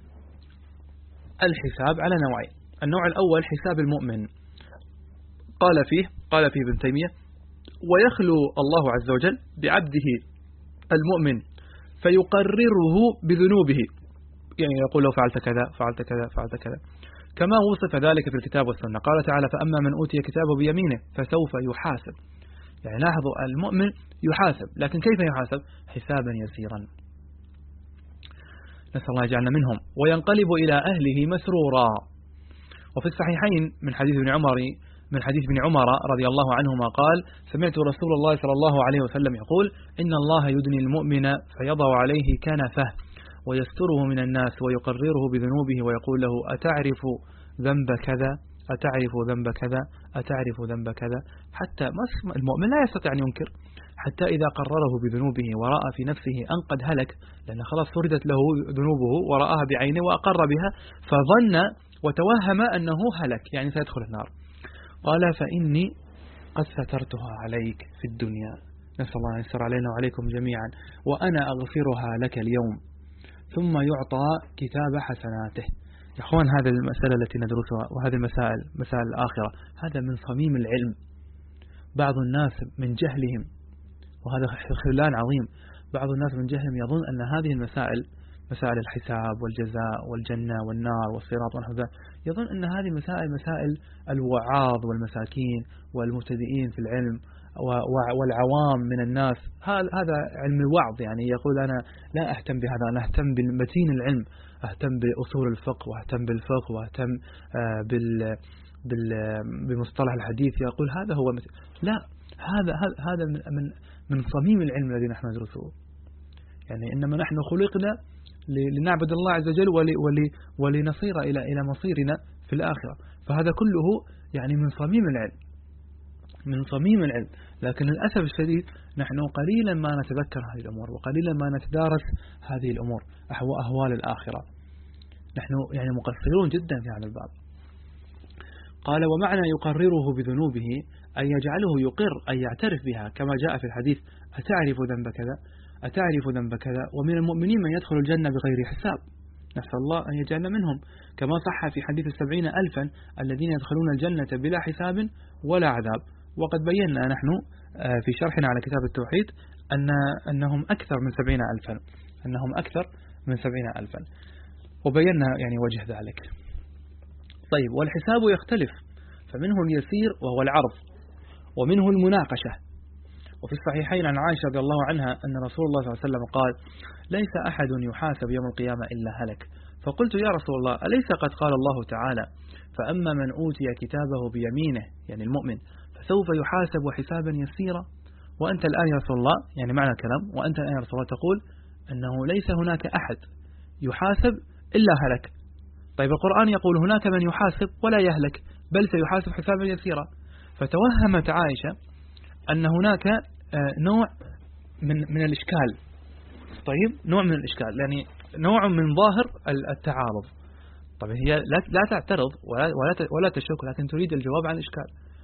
الحساب على نوعين. النوع الأول حساب المؤمن، قال فيه قال فيه ابن تيمية ويخلو الله عز وجل بعبده المؤمن فيقرره بذنوبه، يعني يقول له فعلت كذا فعلت كذا فعلت كذا، كما وصف ذلك في الكتاب والسنة. قال تعالى فأما من أوتي كتابه بيمينه فسوف يحاسب. يعني لاحظوا المؤمن يحاسب، لكن كيف يحاسب؟ حسابا يسيرا. نسأل الله يجعلنا منهم. وينقلب إلى أهله مسرورا. وفي الصحيحين من حديث ابن عمر من حديث ابن عمر رضي الله عنهما قال سمعت رسول الله صلى الله عليه وسلم يقول إن الله يدني المؤمن فيضع عليه كنفه ويستره من الناس ويقرره بذنوبه ويقول له أتعرف ذنب كذا أتعرف ذنب كذا أتعرف ذنب كذا، حتى المؤمن لا يستطيع أن ينكر، حتى إذا قرره بذنوبه ورأى في نفسه أن قد هلك، لأن خلاص فردت له ذنوبه ورآها بعينه وأقر بها فظن وتوهم أنه هلك يعني سيدخل النار، قال فإني قد سترتها عليك في الدنيا، نسأل الله أن يسر علينا وعليكم جميعا، وأنا أغفرها لك اليوم، ثم يعطى كتاب حسناته. يا أخوان هذه المسألة التي ندرسها وهذه المسائل مسائل الآخرة هذا من صميم العلم. بعض الناس من جهلهم، وهذا خذلان عظيم، بعض الناس من جهلهم يظن أن هذه المسائل مسائل الحساب والجزاء والجنة والنار والصراط ونحو ذلك، يظن أن هذه مسائل مسائل الوعاظ والمساكين والمبتدئين في العلم والعوام من الناس. هذا علم الوعظ، يعني يقول أنا لا أهتم بهذا، أنا أهتم بالمتين العلم، أهتم بأصول الفقه وأهتم بالفقه وأهتم بال بمصطلح الحديث، يقول هذا هو مثل. لا، هذا هذا من من صميم العلم الذي نحن ندرسه. يعني إنما نحن خلقنا لنعبد الله عز وجل ولنصير إلى إلى مصيرنا في الآخرة، فهذا كله يعني من صميم العلم. من صميم العلم. لكن للأسف الشديد نحن قليلا ما نتذكر هذه الأمور، وقليلا ما نتدارس هذه الأمور أهوال الآخرة. نحن يعني مقصرون جدا في هذا الباب. قال: ومعنى يقرره بذنوبه أن يجعله يقر، أن يعترف بها، كما جاء في الحديث: أتعرف ذنب كذا أتعرف ذنب كذا، ومن المؤمنين من يدخل الجنة بغير حساب، نسأل الله أن يجعلنا منهم، كما صح في حديث السبعين ألفا الذين يدخلون الجنة بلا حساب ولا عذاب. وقد بينا نحن في شرحنا على كتاب التوحيد أن أنهم أكثر من سبعين ألفا أنهم أكثر من سبعين ألفا وبينا يعني وجه ذلك. طيب، والحساب يختلف، فمنه اليسير وهو العرض، ومنه المناقشة. وفي الصحيحين عن عائشة رضي الله عنها أن رسول الله صلى الله عليه وسلم قال: ليس أحد يحاسب يوم القيامة إلا هلك. فقلت: يا رسول الله، أليس قد قال الله تعالى: فأما من أوتي كتابه بيمينه، يعني المؤمن، فسوف يحاسب حسابا يسيرا. وأنت الآن يا رسول الله، يعني معنى الكلام، وأنت الآن يا رسول الله تقول أنه ليس هناك أحد يحاسب إلا هلك. طيب، القرآن يقول هناك من يحاسب ولا يهلك، بل سيحاسب حسابا يسيرا. فتوهمت عائشة أن هناك نوع من من الإشكال. طيب، نوع من الإشكال، يعني نوع من ظاهر التعارض. طيب، هي لا لا تعترض ولا ولا ولا تشك، لكن تريد الجواب عن الإشكال.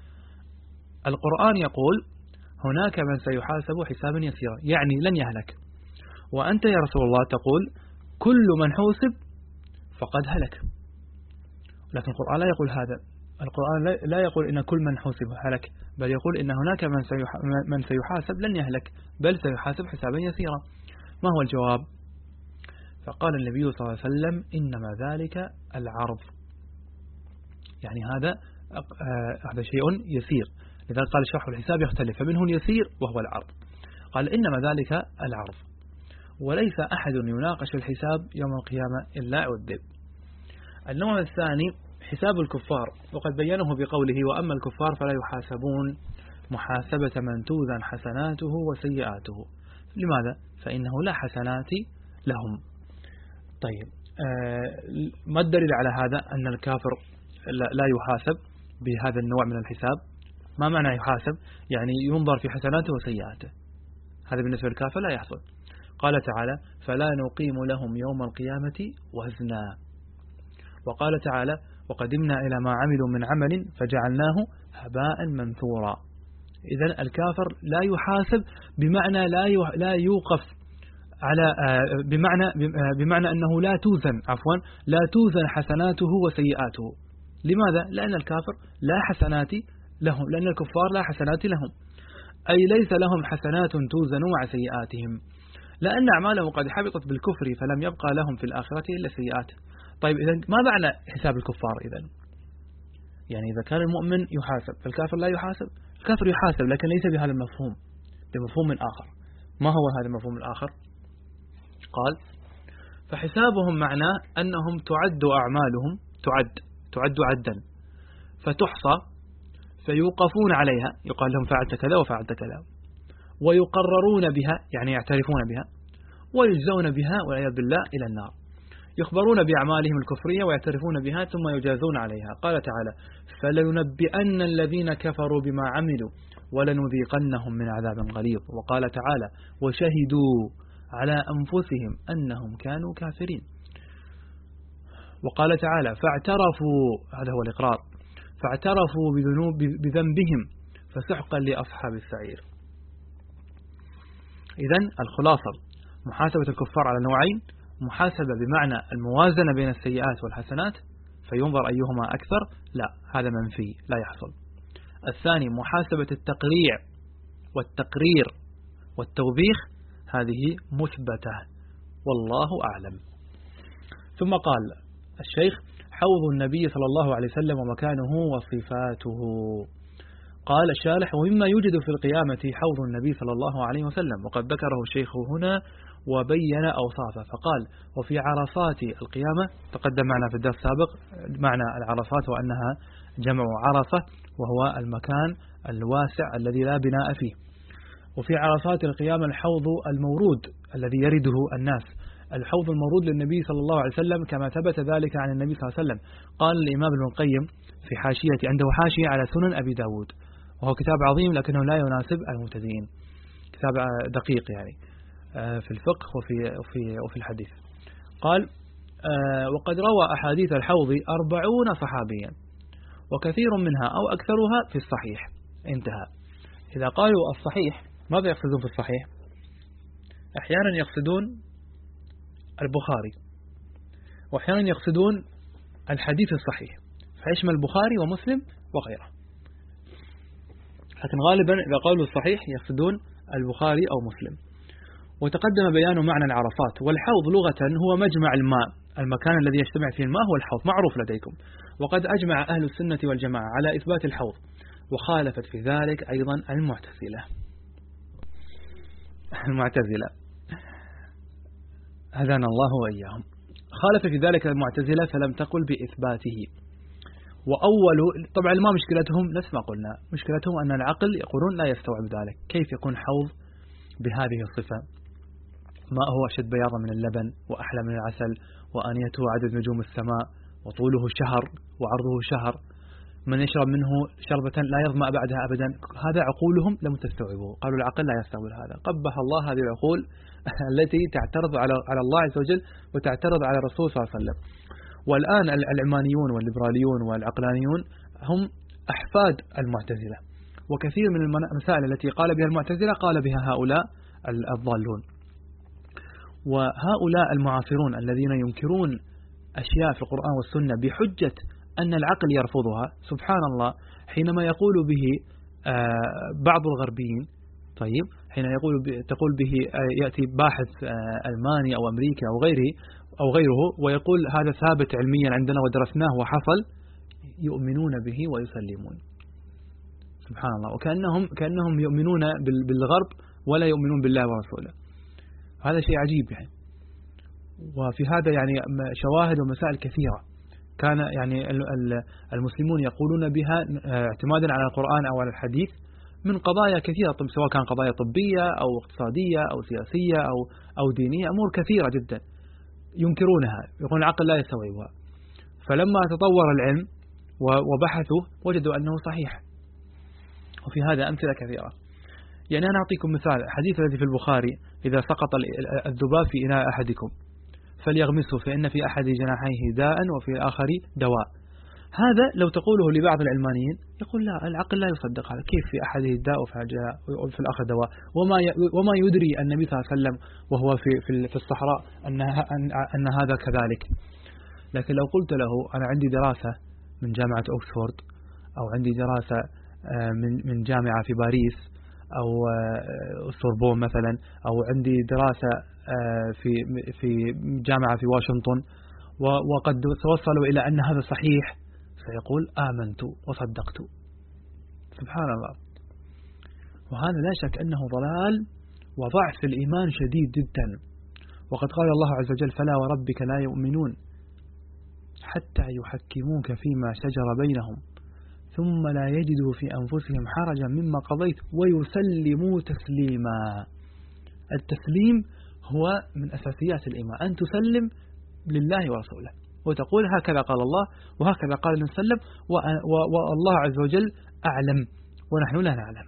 القرآن يقول هناك من سيحاسب حسابا يسيرا، يعني لن يهلك. وأنت يا رسول الله تقول كل من حوسب فقد هلك. لكن القرآن لا يقول هذا. القرآن لا يقول إن كل من حوسب هلك، بل يقول إن هناك من من سيحاسب لن يهلك، بل سيحاسب حسابا يسيرا. ما هو الجواب؟ فقال النبي صلى الله عليه وسلم: إنما ذلك العرض، يعني هذا هذا شيء يسير. لذلك قال: شرح الحساب يختلف، فمنه اليسير وهو العرض. قال: إنما ذلك العرض، وليس أحد يناقش الحساب يوم القيامة إلا عذب. النوع الثاني حساب الكفار، وقد بينه بقوله: وأما الكفار فلا يحاسبون محاسبة من توزن حسناته وسيئاته. لماذا؟ فإنه لا حسنات لهم. طيب، ما الدليل على هذا؟ أن الكافر لا يحاسب بهذا النوع من الحساب. ما معنى يحاسب؟ يعني ينظر في حسناته وسيئاته، هذا بالنسبة للكافر لا يحصل. قال تعالى: فلا نقيم لهم يوم القيامة وزنا. وقال تعالى: وقدمنا إلى ما عملوا من عمل فجعلناه هباء منثورا. إذن الكافر لا يحاسب بمعنى لا لا يوقف على بمعنى بمعنى أنه لا توزن عفوا لا توزن حسناته وسيئاته. لماذا؟ لأن الكافر لا حسنات لهم، لأن الكفار لا حسنات لهم، أي ليس لهم حسنات توزن مع سيئاتهم، لأن أعمالهم قد حبطت بالكفر فلم يبقى لهم في الآخرة إلا سيئات. طيب، إذن ما معنى حساب الكفار؟ إذن يعني إذا كان المؤمن يحاسب فالكافر لا يحاسب. الكافر يحاسب لكن ليس بهذا المفهوم، بمفهوم آخر. ما هو هذا المفهوم الآخر؟ قال: فحسابهم معناه أنهم تعد أعمالهم تعد تعد عدا فتحصى فيوقفون عليها، يقال لهم فعلت كذا وفعلت كذا، ويقررون بها، يعني يعترفون بها، ويجزون بها والعياذ بالله إلى النار. يخبرون بأعمالهم الكفرية ويعترفون بها ثم يجازون عليها. قال تعالى: فلينبئن الذين كفروا بما عملوا ولنذيقنهم من عذاب غليظ. وقال تعالى: وشهدوا على أنفسهم أنهم كانوا كافرين. وقال تعالى: فاعترفوا، هذا هو الإقرار، فاعترفوا بذنوب بذنبهم فسحقا لأصحاب السعير. إذن الخلاصة: محاسبة الكفار على نوعين: محاسبة بمعنى الموازنة بين السيئات والحسنات فينظر أيهما أكثر، لا، هذا منفي لا يحصل. الثاني محاسبة التقريع والتقرير والتوبيخ، هذه مثبتة والله أعلم. ثم قال الشيخ: حوض النبي صلى الله عليه وسلم ومكانه وصفاته. قال الشارح: ومما يوجد في القيامة حوض النبي صلى الله عليه وسلم. وقد ذكره الشيخ هنا وبين أوصافه، فقال: وفي عرصات القيامة، تقدم معنا في الدرس السابق معنى العرصات وأنها جمع عرصة وهو المكان الواسع الذي لا بناء فيه. وفي عرصات القيامة الحوض المورود الذي يرده الناس، الحوض المورود للنبي صلى الله عليه وسلم كما ثبت ذلك عن النبي صلى الله عليه وسلم. قال الإمام ابن القيم في حاشية، عنده حاشية على سنن أبي داود، وهو كتاب عظيم لكنه لا يناسب المبتدئين، كتاب دقيق يعني في الفقه وفي وفي وفي الحديث. قال: وقد روى أحاديث الحوض أربعون صحابيا وكثير منها أو أكثرها في الصحيح. انتهى. إذا قالوا الصحيح ماذا يقصدون في الصحيح؟ أحيانا يقصدون البخاري، وأحيانا يقصدون الحديث الصحيح، فيشمل البخاري ومسلم وغيره، لكن غالبا إذا قالوا الصحيح يقصدون البخاري أو مسلم. وتقدم بيان معنى العرفات. والحوض لغة هو مجمع الماء، المكان الذي يجتمع فيه الماء هو الحوض، معروف لديكم. وقد أجمع أهل السنة والجماعة على إثبات الحوض، وخالفت في ذلك أيضا المعتزلة. المعتزلة هدانا الله وإياهم. خالف في ذلك المعتزلة فلم تقل بإثباته. وأول طبعا ما مشكلتهم نفس ما قلنا، مشكلتهم أن العقل يقولون لا يستوعب ذلك. كيف يكون حوض بهذه الصفة؟ ماء هو أشد بياضا من اللبن وأحلى من العسل وآنيته عدد نجوم السماء وطوله شهر وعرضه شهر، من يشرب منه شربة لا يظمأ بعدها أبدا. هذا عقولهم لم تستوعبه، قالوا العقل لا يستوعب هذا. قبح الله هذه العقول التي تعترض على على الله عز وجل وتعترض على الرسول صلى الله عليه وسلم. والآن العلمانيون والليبراليون والعقلانيون هم أحفاد المعتزلة، وكثير من المسائل التي قال بها المعتزلة قال بها هؤلاء الضالون. وهؤلاء المعاصرون الذين ينكرون أشياء في القرآن والسنة بحجة أن العقل يرفضها، سبحان الله، حينما يقول به بعض الغربيين، طيب حين يقول تقول به يأتي باحث ألماني أو أمريكي أو غيره أو غيره ويقول هذا ثابت علميا عندنا ودرسناه وحصل، يؤمنون به ويسلمون. سبحان الله، وكأنهم كأنهم يؤمنون بالغرب ولا يؤمنون بالله ورسوله. هذا شيء عجيب يعني. وفي هذا يعني شواهد ومسائل كثيرة كان يعني المسلمون يقولون بها اعتمادا على القرآن أو على الحديث من قضايا كثيرة، سواء كان قضايا طبية أو اقتصادية أو سياسية أو أو دينية، أمور كثيرة جدا ينكرونها، يقولون العقل لا يستوعبها. فلما تطور العلم وبحثوا وجدوا أنه صحيح. وفي هذا أمثلة كثيرة. يعني أنا أعطيكم مثال، الحديث الذي في البخاري: إذا سقط الذباب في إناء أحدكم فليغمسه فإن في أحد جناحيه داء وفي الآخر دواء. هذا لو تقوله لبعض العلمانيين يقول لا، العقل لا يصدق هذا، كيف في أحده الداء وفي الآخر دواء؟ وما وما يدري النبي صلى الله عليه وسلم وهو في في الصحراء أن أن هذا كذلك. لكن لو قلت له أنا عندي دراسة من جامعة أوكسفورد، أو عندي دراسة من من جامعة في باريس أو السوربون مثلا، أو عندي دراسة في في جامعة في واشنطن، وقد توصلوا إلى أن هذا صحيح، سيقول آمنت وصدقت. سبحان الله. وهذا لا شك أنه ضلال وضعف في الإيمان شديد جدا. وقد قال الله عز وجل: فلا وربك لا يؤمنون حتى يحكموك فيما شجر بينهم ثم لا يجدوا في أنفسهم حرجا مما قضيت ويسلموا تسليما. التسليم هو من أساسيات الإيمان، أن تسلم لله ورسوله وتقول هكذا قال الله وهكذا قال النبي صلى الله عليه وسلم، والله عز وجل أعلم ونحن لا نعلم.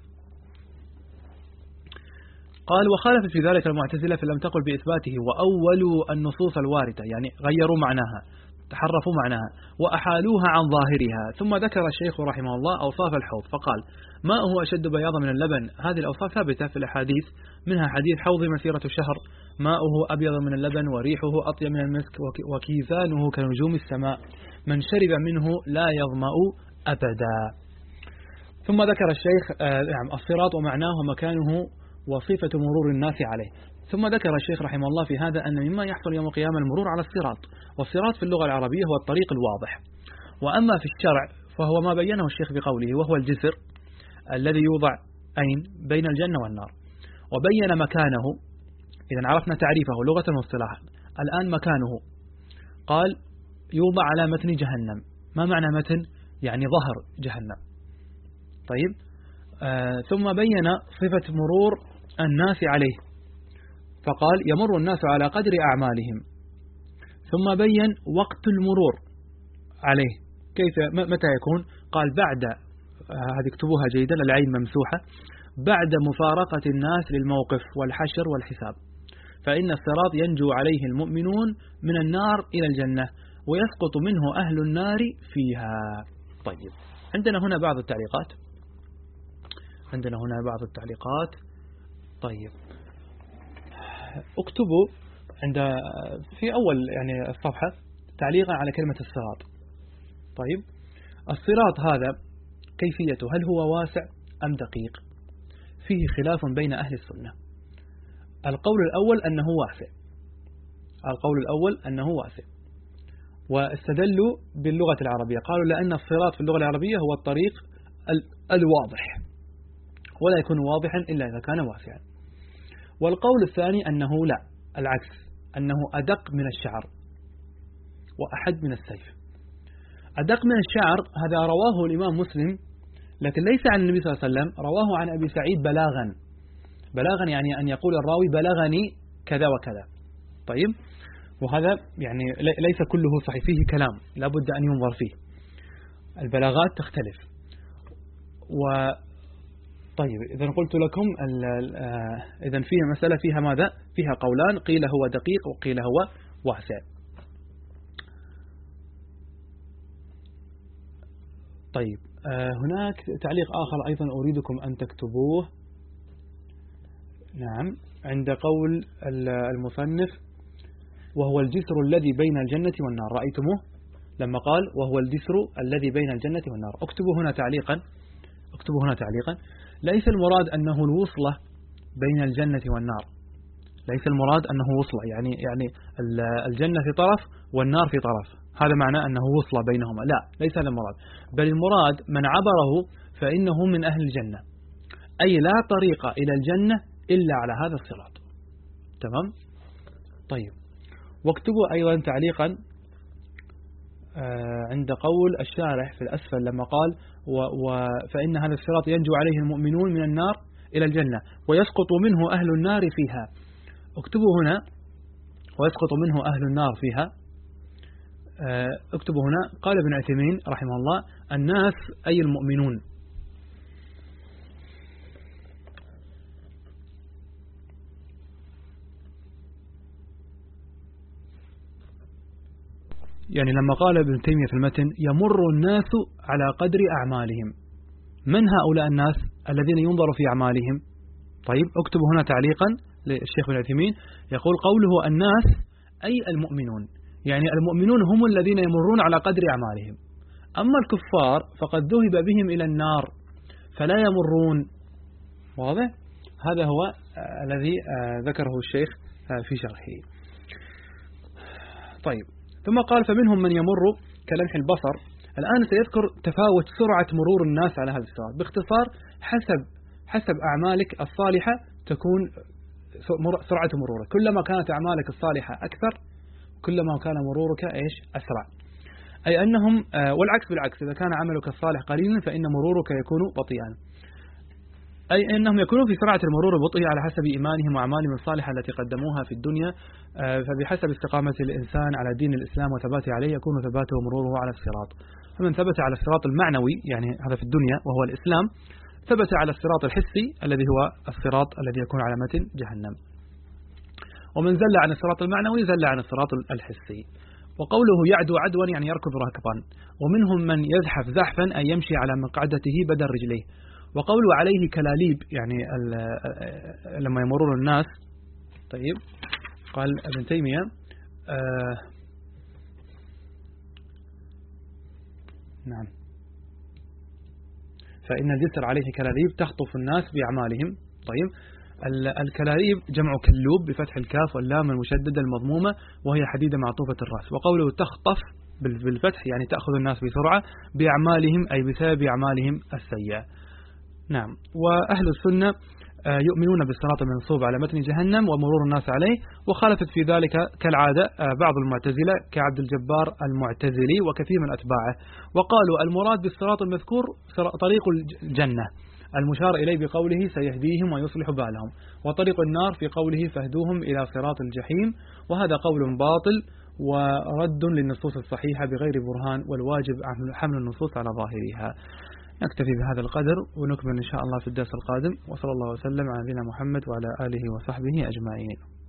قال: وخالف في ذلك المعتزلة فلم تقل بإثباته، وأولوا النصوص الواردة، يعني غيروا معناها، تحرفوا معناها وأحالوها عن ظاهرها. ثم ذكر الشيخ رحمه الله أوصاف الحوض فقال: ماءه أشد بياضا من اللبن. هذه الأوصاف ثابتة في الأحاديث، منها حديث حوض مسيرة الشهر، ماؤه أبيض من اللبن وريحه أطيب من المسك وكيزانه كنجوم السماء، من شرب منه لا يظمأ أبدا. ثم ذكر الشيخ نعم الصراط ومعناه ومكانه وصفة مرور الناس عليه. ثم ذكر الشيخ رحمه الله في هذا أن مما يحصل يوم القيامة المرور على الصراط، والصراط في اللغة العربية هو الطريق الواضح. وأما في الشرع فهو ما بينه الشيخ بقوله: وهو الجسر الذي يوضع أين بين الجنة والنار. وبين مكانه، إذا عرفنا تعريفه لغة واصطلاحا. الآن مكانه قال يوضع على متن جهنم. ما معنى متن؟ يعني ظهر جهنم. طيب آه ثم بين صفة مرور الناس عليه فقال يمر الناس على قدر أعمالهم. ثم بين وقت المرور عليه كيف متى يكون؟ قال بعد هذه اكتبوها جيدا، العين ممسوحة، بعد مفارقة الناس للموقف والحشر والحساب، فإن الصراط ينجو عليه المؤمنون من النار إلى الجنة ويسقط منه أهل النار فيها. طيب، عندنا هنا بعض التعليقات عندنا هنا بعض التعليقات طيب، اكتبوا عند في أول يعني الصفحة تعليقا على كلمة الصراط. طيب، الصراط هذا كيفيته، هل هو واسع أم دقيق؟ فيه خلاف بين أهل السنة. القول الأول أنه واسع القول الأول أنه واسع واستدلوا باللغة العربية، قالوا لأن الصراط في اللغة العربية هو الطريق الواضح، ولا يكون واضحا إلا إذا كان واسعا. والقول الثاني أنه لا، العكس، أنه أدق من الشعر وأحد من السيف. أدق من الشعر هذا رواه الإمام مسلم، لكن ليس عن النبي صلى الله عليه وسلم، رواه عن أبي سعيد بلاغا بلاغا يعني أن يقول الراوي بلغني كذا وكذا. طيب، وهذا يعني ليس كله صحيح، فيه كلام لابد أن ينظر فيه، البلاغات تختلف. و طيب، إذا قلت لكم إذا فيها مسألة فيها ماذا؟ فيها قولان، قيل هو دقيق وقيل هو واسع. طيب، هناك تعليق آخر أيضا أريدكم أن تكتبوه. نعم، عند قول المصنف وهو الجسر الذي بين الجنة والنار، رأيتموه لما قال وهو الجسر الذي بين الجنة والنار. اكتبوا هنا تعليقا اكتبوا هنا تعليقا ليس المراد أنه الوصلة بين الجنة والنار، ليس المراد أنه وصلة يعني يعني الجنة في طرف والنار في طرف، هذا معناه أنه وصلة بينهما، لا، ليس هذا المراد، بل المراد من عبره فإنه من أهل الجنة، أي لا طريق إلى الجنة إلا على هذا الصراط. تمام؟ طيب، واكتبوا أيضا تعليقا عند قول الشارح في الأسفل لما قال و فإن هذا الصراط ينجو عليه المؤمنون من النار إلى الجنة ويسقط منه أهل النار فيها. اكتبوا هنا ويسقط منه أهل النار فيها. اكتبوا هنا قال ابن عثيمين رحمه الله الناس أي المؤمنون. يعني لما قال ابن تيمية في المتن يمر الناس على قدر أعمالهم، من هؤلاء الناس الذين ينظر في أعمالهم؟ طيب، اكتبوا هنا تعليقا للشيخ ابن عثيمين يقول قوله الناس أي المؤمنون، يعني المؤمنون هم الذين يمرون على قدر أعمالهم، أما الكفار فقد ذهب بهم إلى النار فلا يمرون. واضح؟ هذا هو الذي ذكره الشيخ في شرحه. طيب، ثم قال فمنهم من يمر كلمح البصر. الآن سيذكر تفاوت سرعة مرور الناس على هذا الصراط باختصار، حسب حسب أعمالك الصالحة تكون سرعة مرورك، كلما كانت أعمالك الصالحة أكثر كلما كان مرورك إيش أسرع، أي أنهم والعكس بالعكس، إذا كان عملك الصالح قليلا فإن مرورك يكون بطيئا، أي أنهم يكونون في سرعة المرور البطيء على حسب إيمانهم وأعمالهم الصالحة التي قدموها في الدنيا. فبحسب استقامة الإنسان على دين الإسلام وثباته عليه يكون ثباته ومروره على الصراط. فمن ثبت على الصراط المعنوي يعني هذا في الدنيا وهو الإسلام، ثبت على الصراط الحسي الذي هو الصراط الذي يكون على متن جهنم. ومن زل عن الصراط المعنوي زل عن الصراط الحسي. وقوله يعدو عدوا يعني يركض ركضا. ومنهم من يزحف زحفا أي يمشي على مقعدته بدل رجليه. وقوله عليه كلاليب يعني لما يمرون الناس. طيب، قال ابن تيمية آه نعم فإن الجسر عليه كلاليب تخطف الناس بأعمالهم. طيب، الكلاليب جمع كلوب بفتح الكاف واللام المشددة المضمومة وهي حديدة معطوفة الرأس. وقوله تخطف بالفتح يعني تأخذ الناس بسرعة بأعمالهم أي بسبب أعمالهم السيئة. نعم. وأهل السنة يؤمنون بالصراط المنصوب على متن جهنم ومرور الناس عليه، وخالفت في ذلك كالعادة بعض المعتزلة كعبد الجبار المعتزلي وكثير من أتباعه، وقالوا المراد بالصراط المذكور طريق الجنة المشار إليه بقوله سيهديهم ويصلح بالهم، وطريق النار في قوله فاهدوهم إلى صراط الجحيم، وهذا قول باطل ورد للنصوص الصحيحة بغير برهان، والواجب حمل النصوص على ظاهرها. نكتفي بهذا القدر ونكمل إن شاء الله في الدرس القادم، وصلى الله وسلم على نبينا محمد وعلى آله وصحبه أجمعين.